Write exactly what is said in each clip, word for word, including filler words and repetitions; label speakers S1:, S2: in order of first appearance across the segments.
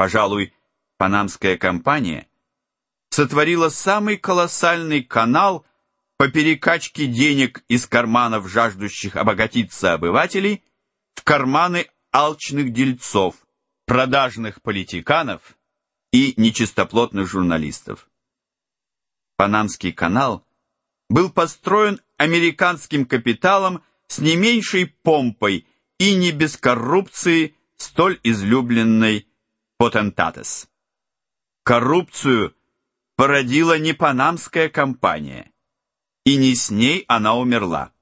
S1: Пожалуй, Панамская компания сотворила самый колоссальный канал по перекачке денег из карманов жаждущих обогатиться обывателей в карманы алчных дельцов, продажных политиканов и нечистоплотных журналистов. Панамский канал был построен американским капиталом с не меньшей помпой и не без коррупции, столь излюбленной потентатес. Коррупцию породила не Панамская компания, и не с ней она умерла.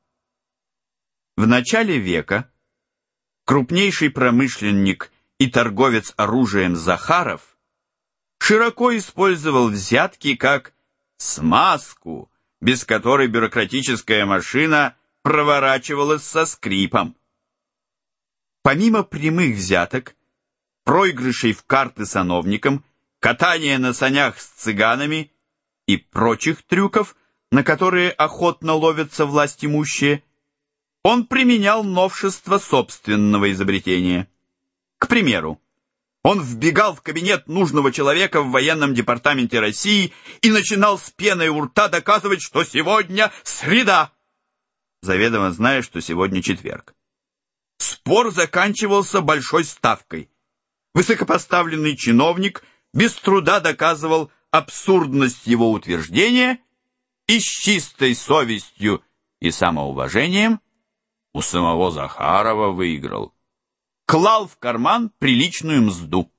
S1: В начале века крупнейший промышленник и торговец оружием Захаров широко использовал взятки как смазку, без которой бюрократическая машина проворачивалась со скрипом. Помимо прямых взяток, проигрышей в карты сановникам, катания на санях с цыганами и прочих трюков, на которые охотно ловятся властимущие, он применял новшества собственного изобретения. К примеру, он вбегал в кабинет нужного человека в военном департаменте России и начинал с пеной у рта доказывать, что сегодня среда, заведомо зная, что сегодня четверг. Спор заканчивался большой ставкой. Высокопоставленный чиновник без труда доказывал абсурдность его утверждения и с чистой совестью и самоуважением у самого Захарова выиграл. Клал в карман приличную мзду.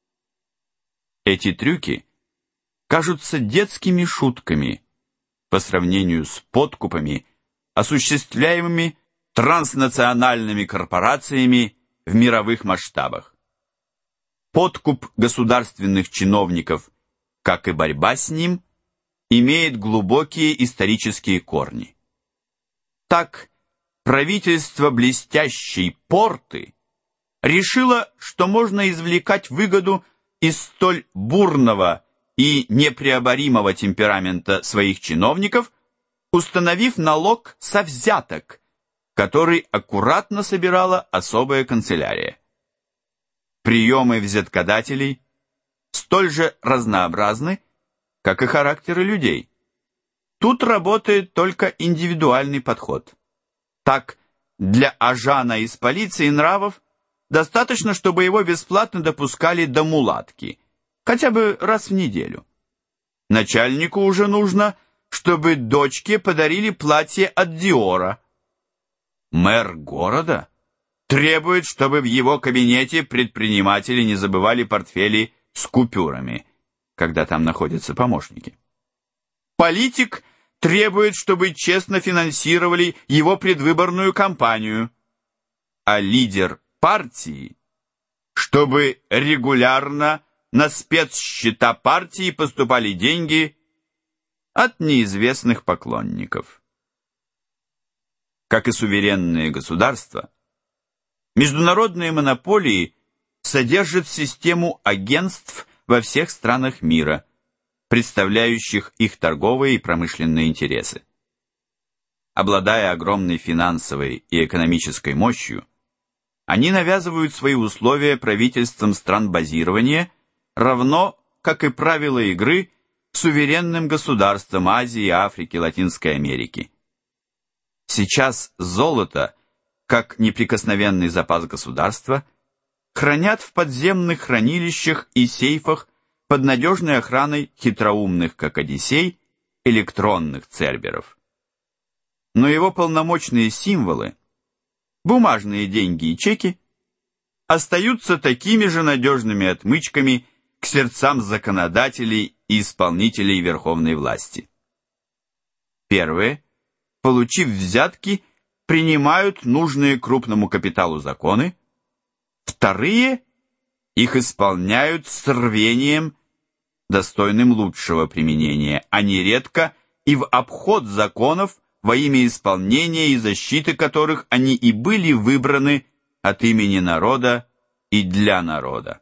S1: Эти трюки кажутся детскими шутками по сравнению с подкупами, осуществляемыми транснациональными корпорациями в мировых масштабах. Подкуп государственных чиновников, как и борьба с ним, имеет глубокие исторические корни. Так, правительство блестящей порты решило, что можно извлекать выгоду из столь бурного и непреоборимого темперамента своих чиновников, установив налог со взяток, который аккуратно собирала особая канцелярия. Приемы взяткодателей столь же разнообразны, как и характеры людей. Тут работает только индивидуальный подход. Так, для ажана из полиции нравов достаточно, чтобы его бесплатно допускали до мулатки, хотя бы раз в неделю. Начальнику уже нужно, чтобы дочке подарили платье от Диора. Мэр города требует, чтобы в его кабинете предприниматели не забывали портфели с купюрами, когда там находятся помощники. Политик требует, чтобы честно финансировали его предвыборную кампанию, а лидер партии, чтобы регулярно на спецсчета партии поступали деньги от неизвестных поклонников. Как и суверенные государства, международные монополии содержат систему агентств во всех странах мира, представляющих их торговые и промышленные интересы. Обладая огромной финансовой и экономической мощью, они навязывают свои условия правительствам стран базирования, равно как и правила игры суверенным государствам Азии, Африки, Латинской Америки. Сейчас золото, как неприкосновенный запас государства, хранят в подземных хранилищах и сейфах под надежной охраной хитроумных, как Одиссей, электронных церберов. Но его полномочные символы, бумажные деньги и чеки, остаются такими же надежными отмычками к сердцам законодателей и исполнителей верховной власти. Первые, получив взятки, принимают нужные крупному капиталу законы, вторые их исполняют с рвением, достойным лучшего применения, а нередко и в обход законов, во имя исполнения и защиты которых они и были выбраны от имени народа и для народа.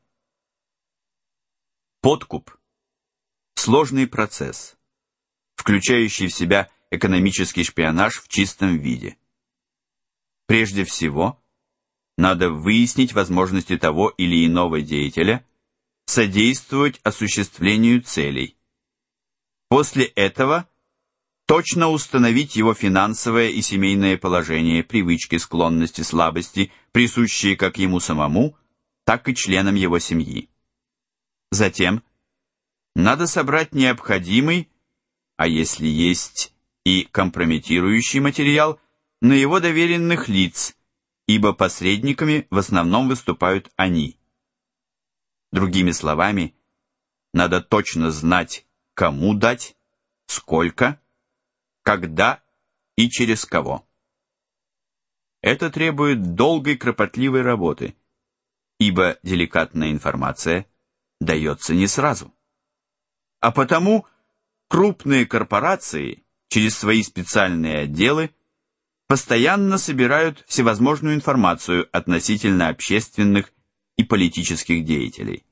S1: Подкуп – сложный процесс, включающий в себя экономический шпионаж в чистом виде. Прежде всего, надо выяснить возможности того или иного деятеля содействовать осуществлению целей. После этого точно установить его финансовое и семейное положение, привычки, склонности, слабости, присущие как ему самому, так и членам его семьи. Затем надо собрать необходимый, а если есть и компрометирующий материал, на его доверенных лиц, ибо посредниками в основном выступают они. Другими словами, надо точно знать, кому дать, сколько, когда и через кого. Это требует долгой кропотливой работы, ибо деликатная информация дается не сразу. А потому крупные корпорации через свои специальные отделы постоянно собирают всевозможную информацию относительно общественных и политических деятелей.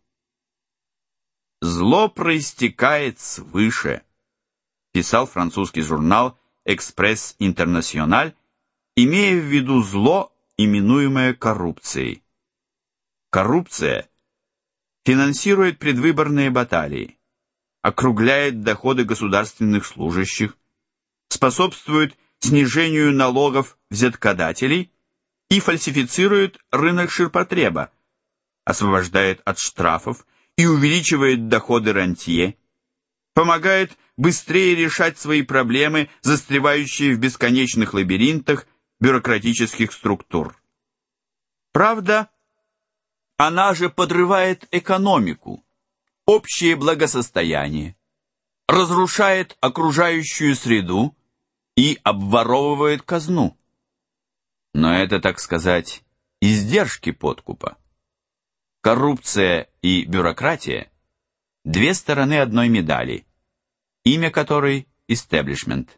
S1: «Зло проистекает свыше», писал французский журнал «Экспресс Интернациональ», имея в виду зло, именуемое коррупцией. Коррупция финансирует предвыборные баталии, округляет доходы государственных служащих, способствует снижению налогов взяткодателей и фальсифицирует рынок ширпотреба, освобождает от штрафов и увеличивает доходы рантье, помогает быстрее решать свои проблемы, застревающие в бесконечных лабиринтах бюрократических структур. Правда, она же подрывает экономику, общее благосостояние, разрушает окружающую среду и обворовывает казну. Но это, так сказать, издержки подкупа. Коррупция и бюрократия – две стороны одной медали, имя которой – истеблишмент.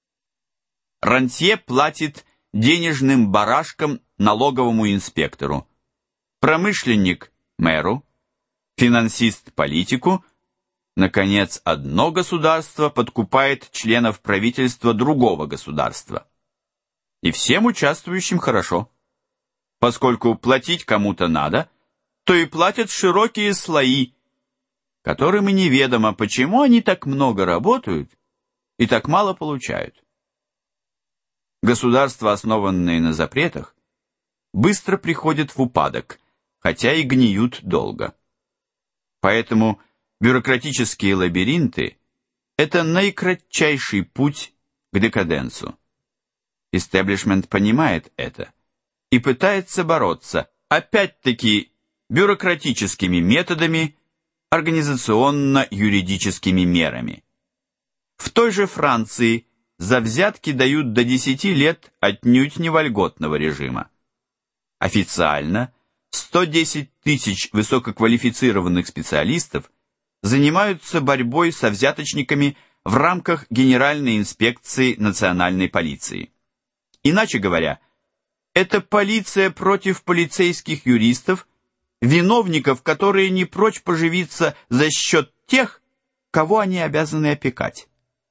S1: Рантье платит денежным барашкам налоговому инспектору, промышленник – мэру, финансист – политику, наконец, одно государство подкупает членов правительства другого государства. И всем участвующим хорошо. Поскольку платить кому-то надо, то и платят широкие слои, которым и неведомо, почему они так много работают и так мало получают. Государства, основанные на запретах, быстро приходят в упадок, хотя и гниют долго. Поэтому бюрократические лабиринты – это наикратчайший путь к декаденсу. Истеблишмент понимает это и пытается бороться, опять-таки, бюрократическими методами, организационно-юридическими мерами. В той же Франции за взятки дают до десяти лет отнюдь не вольготного режима. Официально сто десять тысяч высококвалифицированных специалистов занимаются борьбой со взяточниками в рамках Генеральной инспекции национальной полиции. Иначе говоря, это полиция против полицейских юристов, виновников, которые не прочь поживиться за счет тех, кого они обязаны опекать.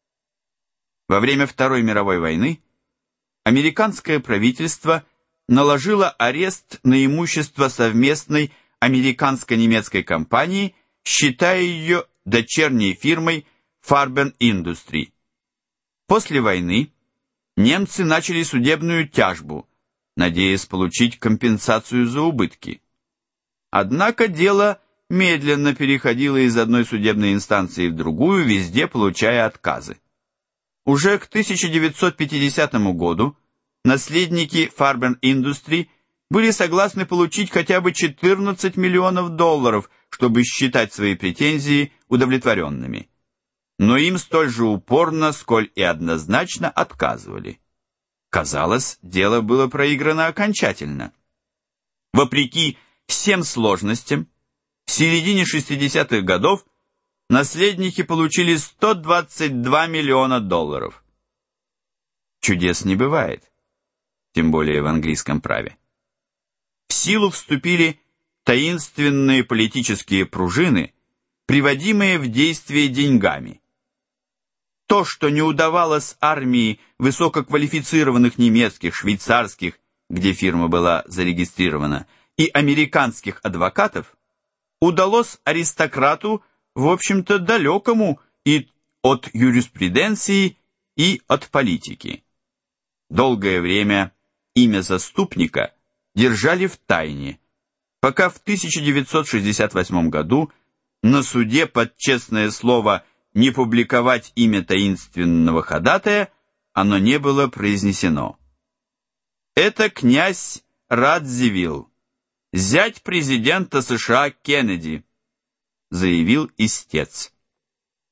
S1: Во время Второй мировой войны американское правительство наложило арест на имущество совместной американско-немецкой компании, считая ее дочерней фирмой Farben Industrie. После войны немцы начали судебную тяжбу, надеясь получить компенсацию за убытки. Однако дело медленно переходило из одной судебной инстанции в другую, везде получая отказы. Уже к тысяча девятьсот пятидесятому году наследники Farben Industrie были согласны получить хотя бы четырнадцать миллионов долларов, чтобы считать свои претензии удовлетворенными. Но им столь же упорно, сколь и однозначно отказывали. Казалось, дело было проиграно окончательно. Вопреки всем сложностям, в середине шестидесятых годов наследники получили сто двадцать два миллиона долларов. Чудес не бывает, тем более в английском праве. В силу вступили таинственные политические пружины, приводимые в действие деньгами. То, что не удавалось армии высококвалифицированных немецких, швейцарских, где фирма была зарегистрирована, и американских адвокатов, удалось аристократу, в общем-то, далекому и от юриспруденции, и от политики. Долгое время имя заступника держали в тайне, пока в тысяча девятьсот шестьдесят восьмом году на суде под честное слово не публиковать имя таинственного ходатая оно не было произнесено. Это князь Радзивилл, зять президента США Кеннеди, заявил истец.